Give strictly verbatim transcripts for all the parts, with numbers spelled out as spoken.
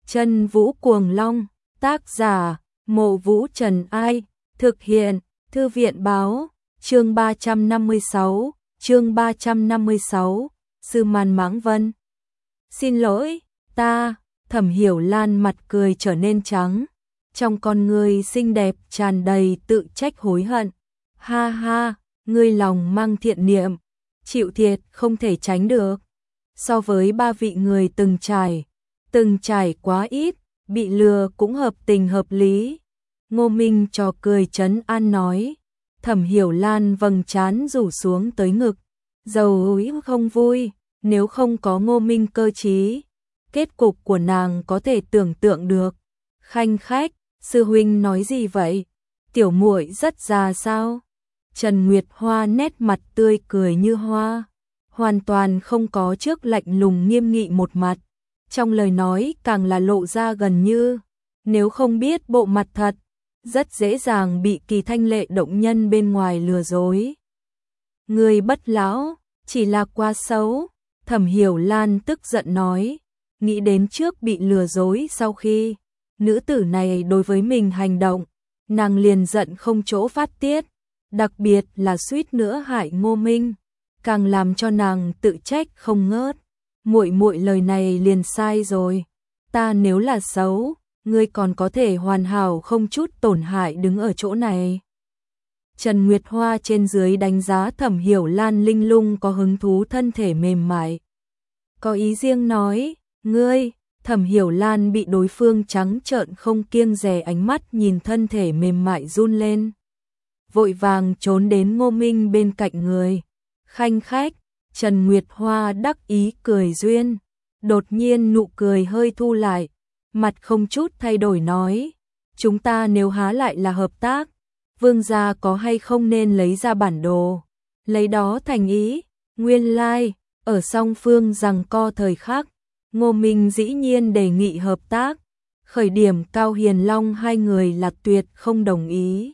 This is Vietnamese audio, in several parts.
Chân Vũ Cuồng Long, tác giả, Mộ Vũ Trần Ai, thực hiện, Thư viện Báo, chương ba trăm năm mươi sáu, chương ba trăm năm mươi sáu, Sư Man Mãng Vân. Xin lỗi, ta, Thẩm Hiểu Lan mặt cười trở nên trắng, trong con ngươi xinh đẹp tràn đầy tự trách hối hận. Ha ha, ngươi lòng mang thiện niệm, chịu thiệt không thể tránh được. So với ba vị người từng trải, từng trải quá ít, bị lừa cũng hợp tình hợp lý. Ngô Minh trò cười trấn an nói. Thẩm Hiểu Lan vầng trán rủ xuống tới ngực, dầu húi không vui, nếu không có Ngô Minh cơ trí, kết cục của nàng có thể tưởng tượng được. Khanh khách, sư huynh nói gì vậy? Tiểu muội rất già sao? Trần Nguyệt Hoa nét mặt tươi cười như hoa, hoàn toàn không có trước lạnh lùng nghiêm nghị một mặt, trong lời nói càng là lộ ra gần như, nếu không biết bộ mặt thật, rất dễ dàng bị kỳ thanh lệ động nhân bên ngoài lừa dối. Người bất lão, chỉ là quá xấu, Thẩm Hiểu Lan tức giận nói, nghĩ đến trước bị lừa dối sau khi nữ tử này đối với mình hành động, nàng liền giận không chỗ phát tiết, đặc biệt là suýt nữa hại Ngô Minh, càng làm cho nàng tự trách không ngớt. Muội muội lời này liền sai rồi, ta nếu là xấu, ngươi còn có thể hoàn hảo không chút tổn hại đứng ở chỗ này. Trần Nguyệt Hoa trên dưới đánh giá Thẩm Hiểu Lan linh lung có hứng thú thân thể mềm mại. Có ý riêng nói, ngươi, Thẩm Hiểu Lan bị đối phương trắng trợn không kiêng dè ánh mắt nhìn thân thể mềm mại run lên. Vội vàng trốn đến Ngô Minh bên cạnh người. Khanh khách, Trần Nguyệt Hoa đắc ý cười duyên, đột nhiên nụ cười hơi thu lại, mặt không chút thay đổi nói, chúng ta nếu há lại là hợp tác, vương gia có hay không nên lấy ra bản đồ, lấy đó thành ý. Nguyên lai, like, ở song phương giằng co thời khắc, Ngô Minh dĩ nhiên đề nghị hợp tác, khởi điểm Cao Hiền Long hai người là tuyệt không đồng ý.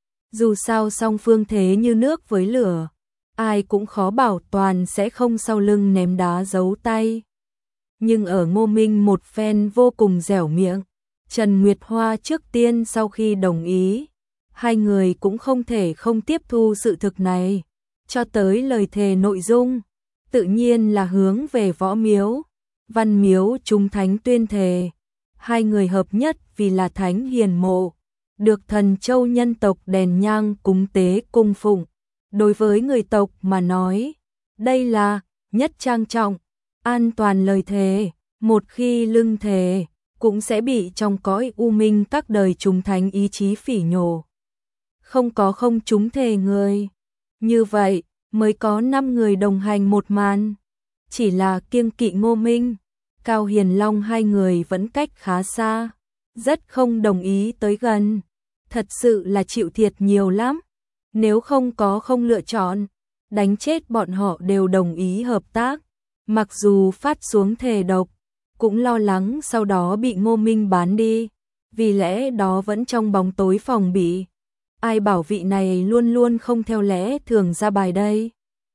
Dù sao song phương thế như nước với lửa, ai cũng khó bảo toàn sẽ không sau lưng ném đá giấu tay. Nhưng ở Ngô Minh một phen vô cùng dẻo miệng, Trần Nguyệt Hoa trước tiên sau khi đồng ý, hai người cũng không thể không tiếp thu sự thực này, cho tới lời thề nội dung, tự nhiên là hướng về Võ Miếu, Văn Miếu chúng thánh tuyên thề, hai người hợp nhất vì là thánh hiền mộ, được thần châu nhân tộc đèn nhang cúng tế cung phụng. Đối với người tộc mà nói, đây là nhất trang trọng, an toàn lời thề, một khi lưng thề, cũng sẽ bị trong cõi u minh các đời chúng thánh ý chí phỉ nhổ. Không có không chúng thề người, như vậy mới có năm người đồng hành một màn, chỉ là kiêng kỵ Ngô Minh, Cao Hiền Long hai người vẫn cách khá xa, rất không đồng ý tới gần, thật sự là chịu thiệt nhiều lắm. Nếu không có không lựa chọn, đánh chết bọn họ đều đồng ý hợp tác, mặc dù phát xuống thề độc, cũng lo lắng sau đó bị Ngô Minh bán đi, vì lẽ đó vẫn trong bóng tối phòng bị. Ai bảo vị này luôn luôn không theo lẽ thường ra bài đây.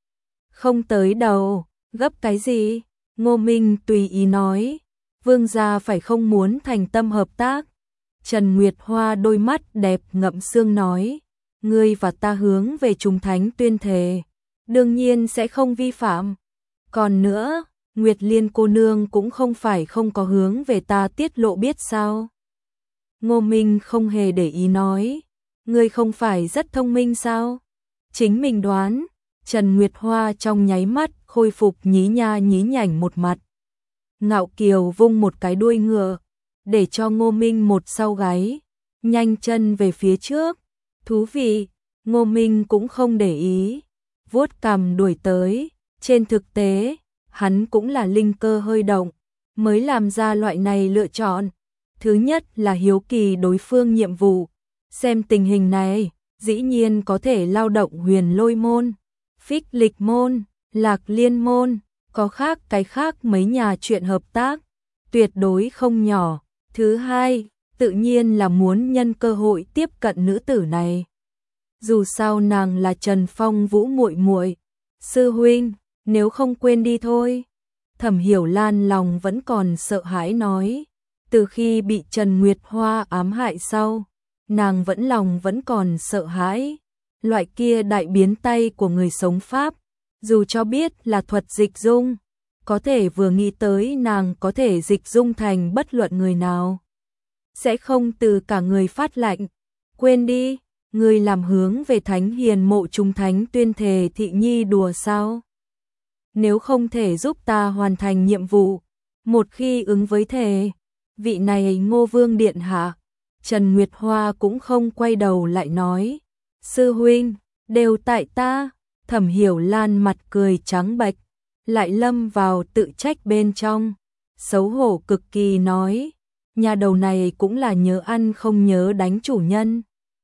Không tới đầu, gấp cái gì? Ngô Minh tùy ý nói, vương gia phải không muốn thành tâm hợp tác. Trần Nguyệt Hoa đôi mắt đẹp ngậm sương nói, ngươi và ta hướng về chúng thánh tuyên thề, đương nhiên sẽ không vi phạm. Còn nữa, Nguyệt Liên cô nương cũng không phải không có hướng về ta tiết lộ biết sao. Ngô Minh không hề để ý nói, ngươi không phải rất thông minh sao? Chính mình đoán. Trần Nguyệt Hoa trong nháy mắt khôi phục nhí nha nhí nhảnh một mặt. Ngạo kiều vung một cái đuôi ngựa, để cho Ngô Minh một sau gáy, nhanh chân về phía trước. Thú vị, Ngô Minh cũng không để ý, vuốt cằm đuổi tới, trên thực tế, hắn cũng là linh cơ hơi động, mới làm ra loại này lựa chọn. Thứ nhất là hiếu kỳ đối phương nhiệm vụ, xem tình hình này, dĩ nhiên có thể lao động Huyền Lôi môn, Phích Lịch môn, Lạc Liên môn, có khác cái khác mấy nhà chuyện hợp tác, tuyệt đối không nhỏ. Thứ hai, tự nhiên là muốn nhân cơ hội tiếp cận nữ tử này. Dù sao nàng là Trần Phong Vũ muội muội, sư huynh, nếu không quên đi thôi. Thẩm Hiểu Lan lòng vẫn còn sợ hãi nói, Từ khi bị Trần Nguyệt Hoa ám hại sau, nàng vẫn lòng vẫn còn sợ hãi. Loại kia đại biến tay của người sống Pháp, dù cho biết là thuật dịch dung, có thể vừa nghĩ tới nàng có thể dịch dung thành bất luận người nào, sẽ không từ cả người phát lạnh. Quên đi, người làm hướng về Thánh Hiền Mộ Chúng Thánh tuyên thề thị nhi đùa sao? Nếu không thể giúp ta hoàn thành nhiệm vụ, một khi ứng với thề, vị này Ngô Vương điện hạ. Trần Nguyệt Hoa cũng không quay đầu lại nói, sư huynh, đều tại ta. Thẩm Hiểu Lan mặt cười trắng bệch, lại lâm vào tự trách bên trong, xấu hổ cực kỳ nói, nhà đầu này cũng là nhớ ăn không nhớ đánh chủ nhân.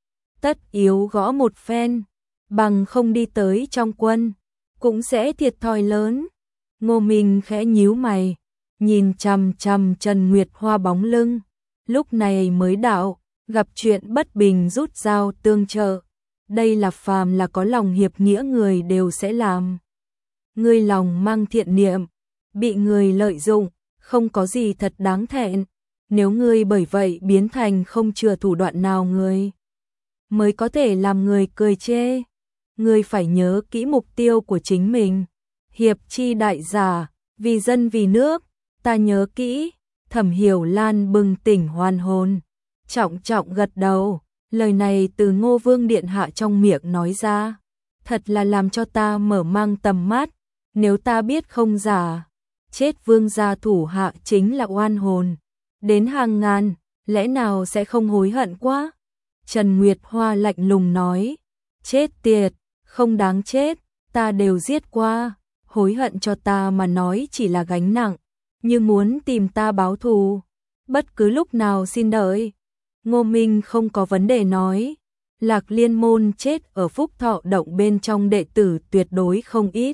Tất yếu gõ một phen, bằng không đi tới trong quân, cũng sẽ thiệt thòi lớn. Ngô Minh khẽ nhíu mày, nhìn chằm chằm Trần Nguyệt Hoa bóng lưng, lúc này mới đạo, gặp chuyện bất bình rút dao tương trợ. Đây là phàm là có lòng hiệp nghĩa người đều sẽ làm. Ngươi lòng mang thiện niệm, bị người lợi dụng, không có gì thật đáng thẹn. Nếu ngươi bởi vậy biến thành không chừa thủ đoạn nào người, mới có thể làm người cười chê. Ngươi phải nhớ kỹ mục tiêu của chính mình. Hiệp chi đại giả, vì dân vì nước, ta nhớ kỹ. Thẩm Hiểu Lan bừng tỉnh hoàn hồn, trọng trọng gật đầu. Lời này từ Ngô Vương điện hạ trong miệng nói ra, thật là làm cho ta mở mang tầm mắt. Nếu ta biết không giả, chết vương gia thủ hạ chính là oan hồn đến hàng ngàn, lẽ nào sẽ không hối hận quá? Trần Nguyệt Hoa lạnh lùng nói, chết tiệt, không đáng chết, ta đều giết qua, hối hận cho ta mà nói chỉ là gánh nặng, như muốn tìm ta báo thù, bất cứ lúc nào xin đợi. Ngô Minh không có vấn đề nói, Lạc Liên môn chết ở Phúc Thọ động bên trong đệ tử tuyệt đối không ít.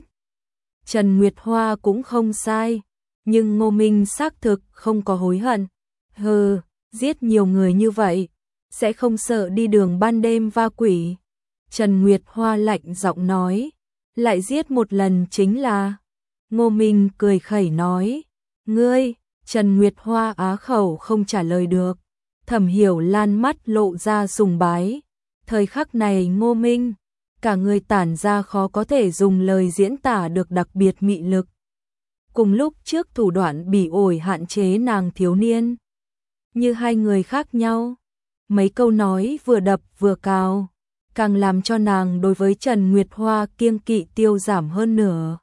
Trần Nguyệt Hoa cũng không sai, nhưng Ngô Minh xác thực không có hối hận. Hừ, giết nhiều người như vậy, sẽ không sợ đi đường ban đêm va quỷ. Trần Nguyệt Hoa lạnh giọng nói, lại giết một lần chính là. Ngô Minh cười khẩy nói, ngươi. Trần Nguyệt Hoa á khẩu không trả lời được. Thẩm Hiểu Lan mắt lộ ra sùng bái. Thời khắc này Ngô Minh, cả người tản ra khó có thể dùng lời diễn tả được đặc biệt mị lực. Cùng lúc trước thủ đoạn bỉ ổi hạn chế nàng thiếu niên, như hai người khác nhau. Mấy câu nói vừa đập vừa cào, càng làm cho nàng đối với Trần Nguyệt Hoa kiêng kỵ tiêu giảm hơn nửa.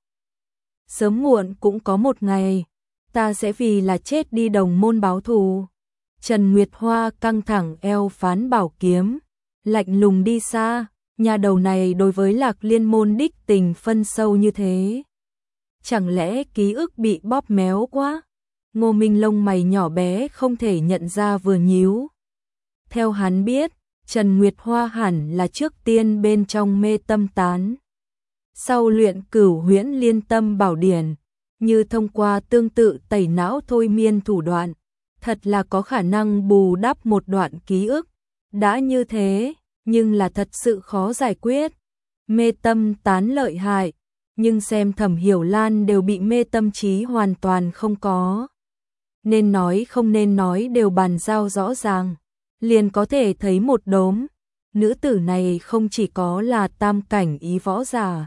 Sớm muộn cũng có một ngày, ta sẽ vì là chết đi đồng môn báo thù. Trần Nguyệt Hoa căng thẳng eo phán bảo kiếm, lạnh lùng đi xa. Nhà đầu này đối với Lạc Liên môn đích tình phân sâu như thế, chẳng lẽ ký ức bị bóp méo quá? Ngô Minh lông mày nhỏ bé không thể nhận ra vừa nhíu. Theo hắn biết, Trần Nguyệt Hoa hẳn là trước tiên bên trong mê tâm tán, sau luyện Cửu Huyễn Liên Tâm Bảo Điển, như thông qua tương tự tẩy não thôi miên thủ đoạn, thật là có khả năng bù đắp một đoạn ký ức. Đã như thế, nhưng là thật sự khó giải quyết. Mê tâm tán lợi hại, nhưng xem Thẩm Hiểu Lan đều bị mê tâm trí hoàn toàn không có. Nên nói không nên nói đều bàn giao rõ ràng, liền có thể thấy một đốm. Nữ tử này không chỉ có là tam cảnh ý võ giả,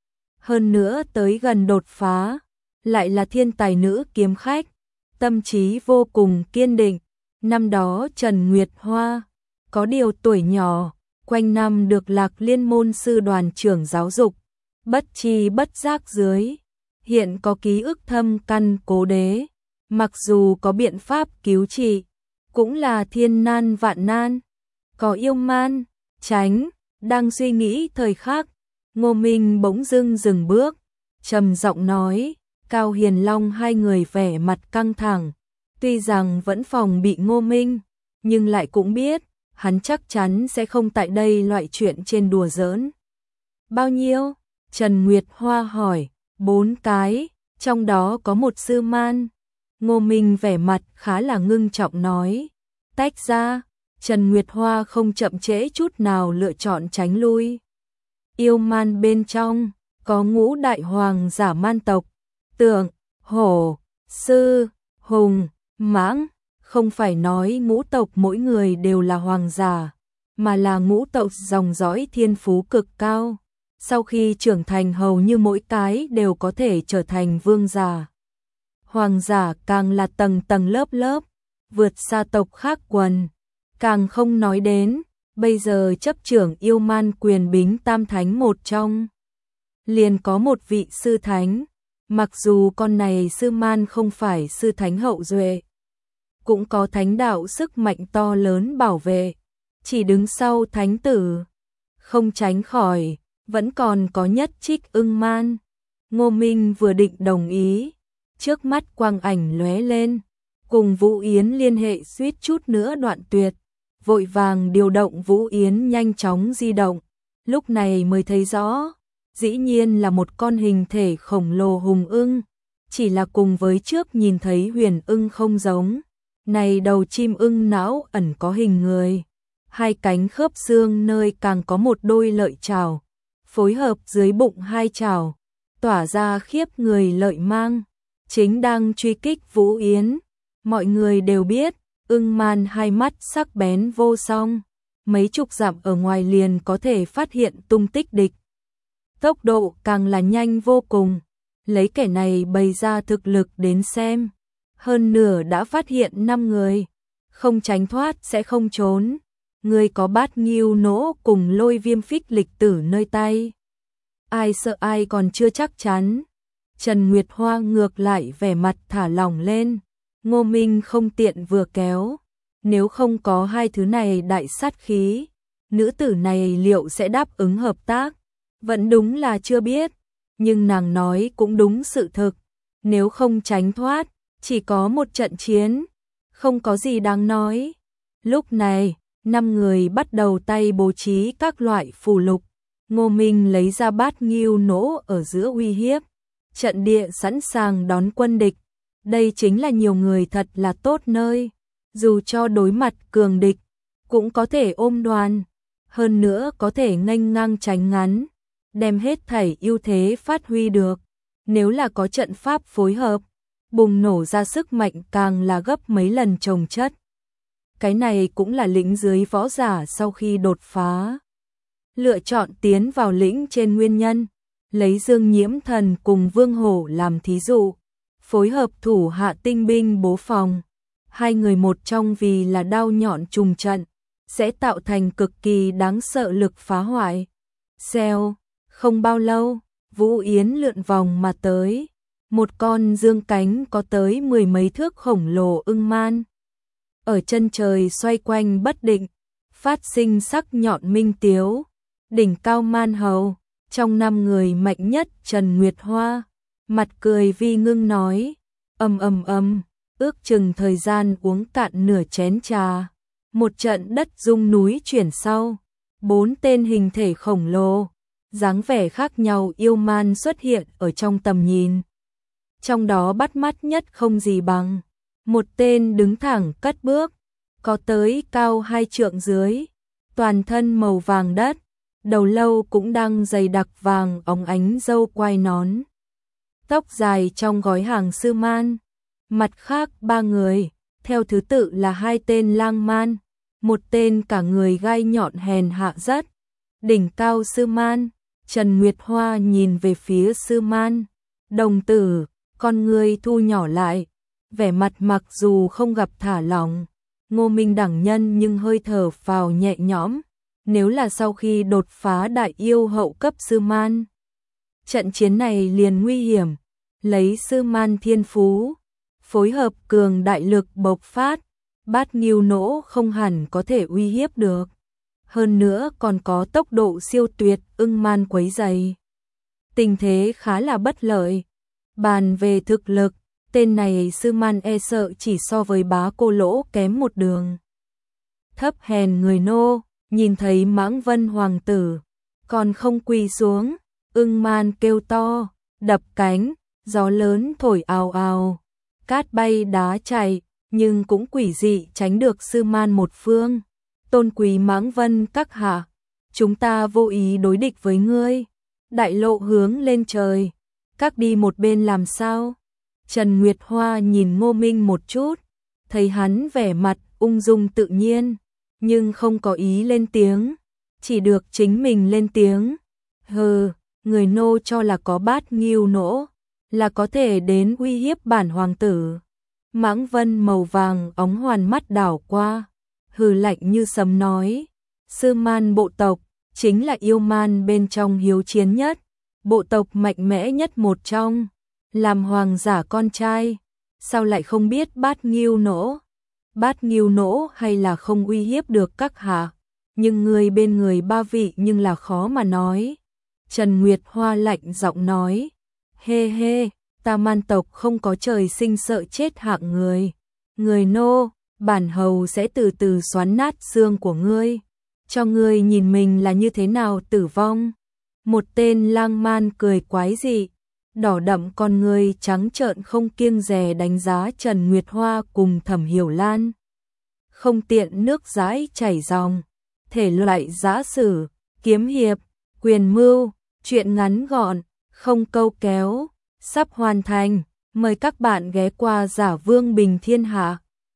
hơn nữa tới gần đột phá, lại là thiên tài nữ kiếm khách, tâm trí vô cùng kiên định. Năm đó Trần Nguyệt Hoa có điều tuổi nhỏ, quanh năm được Lạc Liên môn sư đoàn trưởng giáo dục, bất chi bất giác dưới, hiện có ký ức thâm căn cố đế, mặc dù có biện pháp cứu trị, cũng là thiên nan vạn nan, có yêu man, tránh. Đang suy nghĩ thời khắc, Ngô Minh bỗng dưng dừng bước, trầm giọng nói, Cao Hiền Long hai người vẻ mặt căng thẳng, tuy rằng vẫn phòng bị Ngô Minh, nhưng lại cũng biết, hắn chắc chắn sẽ không tại đây loại chuyện trên đùa giỡn. Bao nhiêu? Trần Nguyệt Hoa hỏi. Bốn cái, trong đó có một sư man. Ngô Minh vẻ mặt khá là ngưng trọng nói. Tách ra. Trần Nguyệt Hoa không chậm trễ chút nào lựa chọn tránh lui. Yêu man bên trong, có ngũ đại hoàng giả man tộc, Tượng, Hổ, Sư, Hùng, Mãng, Không phải nói ngũ tộc mỗi người đều là hoàng giả, mà là ngũ tộc dòng dõi thiên phú cực cao. Sau khi trưởng thành hầu như mỗi cái đều có thể trở thành vương giả. Hoàng giả càng là tầng tầng lớp lớp, vượt xa tộc khác quần. Càng không nói đến, bây giờ chấp trưởng yêu man quyền bính tam thánh một trong. Liền có một vị sư thánh, mặc dù con này sư man không phải sư thánh hậu duệ, cũng có thánh đạo sức mạnh to lớn bảo vệ, chỉ đứng sau thánh tử. Không tránh khỏi, vẫn còn có nhất trích ưng man. Ngô Minh vừa định đồng ý, trước mắt quang ảnh lóe lên, cùng Vũ Yến liên hệ suýt chút nữa đoạn tuyệt, vội vàng điều động Vũ Yến nhanh chóng di động, lúc này mới thấy rõ, dĩ nhiên là một con hình thể khổng lồ hùng ưng, chỉ là cùng với trước nhìn thấy huyền ưng không giống, này đầu chim ưng não ẩn có hình người, hai cánh khớp xương nơi càng có một đôi lợi chảo, phối hợp dưới bụng hai chảo, tỏa ra khiếp người lợi mang, chính đang truy kích Vũ Yến. Mọi người đều biết, ưng man hai mắt sắc bén vô song, mấy chục dặm ở ngoài liền có thể phát hiện tung tích địch. Tốc độ càng là nhanh vô cùng, lấy kẻ này bày ra thực lực đến xem, hơn nửa đã phát hiện năm người, không tránh thoát sẽ không trốn. Người có bát nghiêu nỗ cùng lôi viêm phích lịch tử nơi tay, ai sợ ai còn chưa chắc chắn. Trần Nguyệt Hoa ngược lại vẻ mặt thả lỏng lên, Ngô Minh không tiện vừa kéo, nếu không có hai thứ này đại sát khí, nữ tử này liệu sẽ đáp ứng hợp tác, vẫn đúng là chưa biết, nhưng nàng nói cũng đúng sự thực, nếu không tránh thoát, chỉ có một trận chiến, không có gì đáng nói. Lúc này, năm người bắt đầu tay bố trí các loại phù lục, Ngô Minh lấy ra bát nghiêu nỗ ở giữa uy hiếp, trận địa sẵn sàng đón quân địch. Đây chính là nhiều người thật là tốt nơi, dù cho đối mặt cường địch, cũng có thể ôm đoàn, hơn nữa có thể nghênh ngang tránh ngắn, đem hết thảy ưu thế phát huy được. Nếu là có trận pháp phối hợp, bùng nổ ra sức mạnh càng là gấp mấy lần chồng chất. Cái này cũng là lĩnh dưới võ giả sau khi đột phá, lựa chọn tiến vào lĩnh trên nguyên nhân, lấy Dương Nhiễm Thần cùng Vương Hổ làm thí dụ, phối hợp thủ hạ tinh binh bố phòng, hai người một trong vì là đao nhọn trùng trận, sẽ tạo thành cực kỳ đáng sợ lực phá hoại. Xèo, không bao lâu, Vũ Yến lượn vòng mà tới, một con dương cánh có tới mười mấy thước khổng lồ ưng man, ở chân trời xoay quanh bất định, phát sinh sắc nhọn minh tiếu, đỉnh cao man hầu, trong năm người mạnh nhất Trần Nguyệt Hoa, mặt cười vi ngưng nói, ầm ầm ầm, ước chừng thời gian uống cạn nửa chén trà, một trận đất rung núi chuyển sau, bốn tên hình thể khổng lồ, dáng vẻ khác nhau yêu man xuất hiện ở trong tầm nhìn. Trong đó bắt mắt nhất không gì bằng, một tên đứng thẳng cất bước, có tới cao hai trượng dưới, toàn thân màu vàng đất, đầu lâu cũng đang dày đặc vàng óng ánh râu quai nón, tóc dài trong gói hàng sư man. Mặt khác ba người, theo thứ tự là hai tên lang man, một tên cả người gai nhọn hèn hạ rất, đỉnh cao sư man. Trần Nguyệt Hoa nhìn về phía sư man, đồng tử, con người thu nhỏ lại, vẻ mặt mặc dù không gặp thả lỏng, Ngô Minh đẳng nhân nhưng hơi thở phào nhẹ nhõm, nếu là sau khi đột phá đại yêu hậu cấp sư man. Trận chiến này liền nguy hiểm, lấy sư man thiên phú, phối hợp cường đại lực bộc phát, bát nghiêu nỗ không hẳn có thể uy hiếp được. Hơn nữa còn có tốc độ siêu tuyệt ưng man quấy dày. Tình thế khá là bất lợi. Bàn về thực lực, tên này sư man e sợ chỉ so với bá cô lỗ kém một đường. Thấp hèn người nô, nhìn thấy Mãng Vân hoàng tử, còn không quỳ xuống, ưng man kêu to, đập cánh, gió lớn thổi ào ào, cát bay đá chảy, nhưng cũng quỷ dị tránh được sư man một phương. Tôn quý Mãng Vân các hạ, chúng ta vô ý đối địch với ngươi. Đại lộ hướng lên trời, các đi một bên làm sao? Trần Nguyệt Hoa nhìn Ngô Minh một chút, thấy hắn vẻ mặt ung dung tự nhiên, nhưng không có ý lên tiếng, chỉ được chính mình lên tiếng. Hừ, người nô cho là có bát nghiêu nỗ, là có thể đến uy hiếp bản hoàng tử. Mãng Vân màu vàng óng hoàn mắt đảo qua, hừ lạnh như sấm nói, Sư Man bộ tộc chính là yêu man bên trong hiếu chiến nhất, bộ tộc mạnh mẽ nhất một trong, làm hoàng giả con trai, sao lại không biết bát nghiêu nỗ? Bát nghiêu nỗ hay là không uy hiếp được các hạ, nhưng người bên người ba vị nhưng là khó mà nói. Trần Nguyệt Hoa lạnh giọng nói, hê hê, ta man tộc không có trời sinh sợ chết hạng người. Người nô, bản hầu sẽ từ từ xoắn nát xương của ngươi, cho ngươi nhìn mình là như thế nào tử vong. Một tên lang man cười quái dị, đỏ đậm con ngươi trắng trợn không kiêng dè đánh giá Trần Nguyệt Hoa cùng Thẩm Hiểu Lan. Không tiện nước dãi chảy dòng, thể loại giã sử, kiếm hiệp, quyền mưu, truyện ngắn gọn, không câu kéo, sắp hoàn thành, mời các bạn ghé qua Giả Vương Bình Thiên Hạ.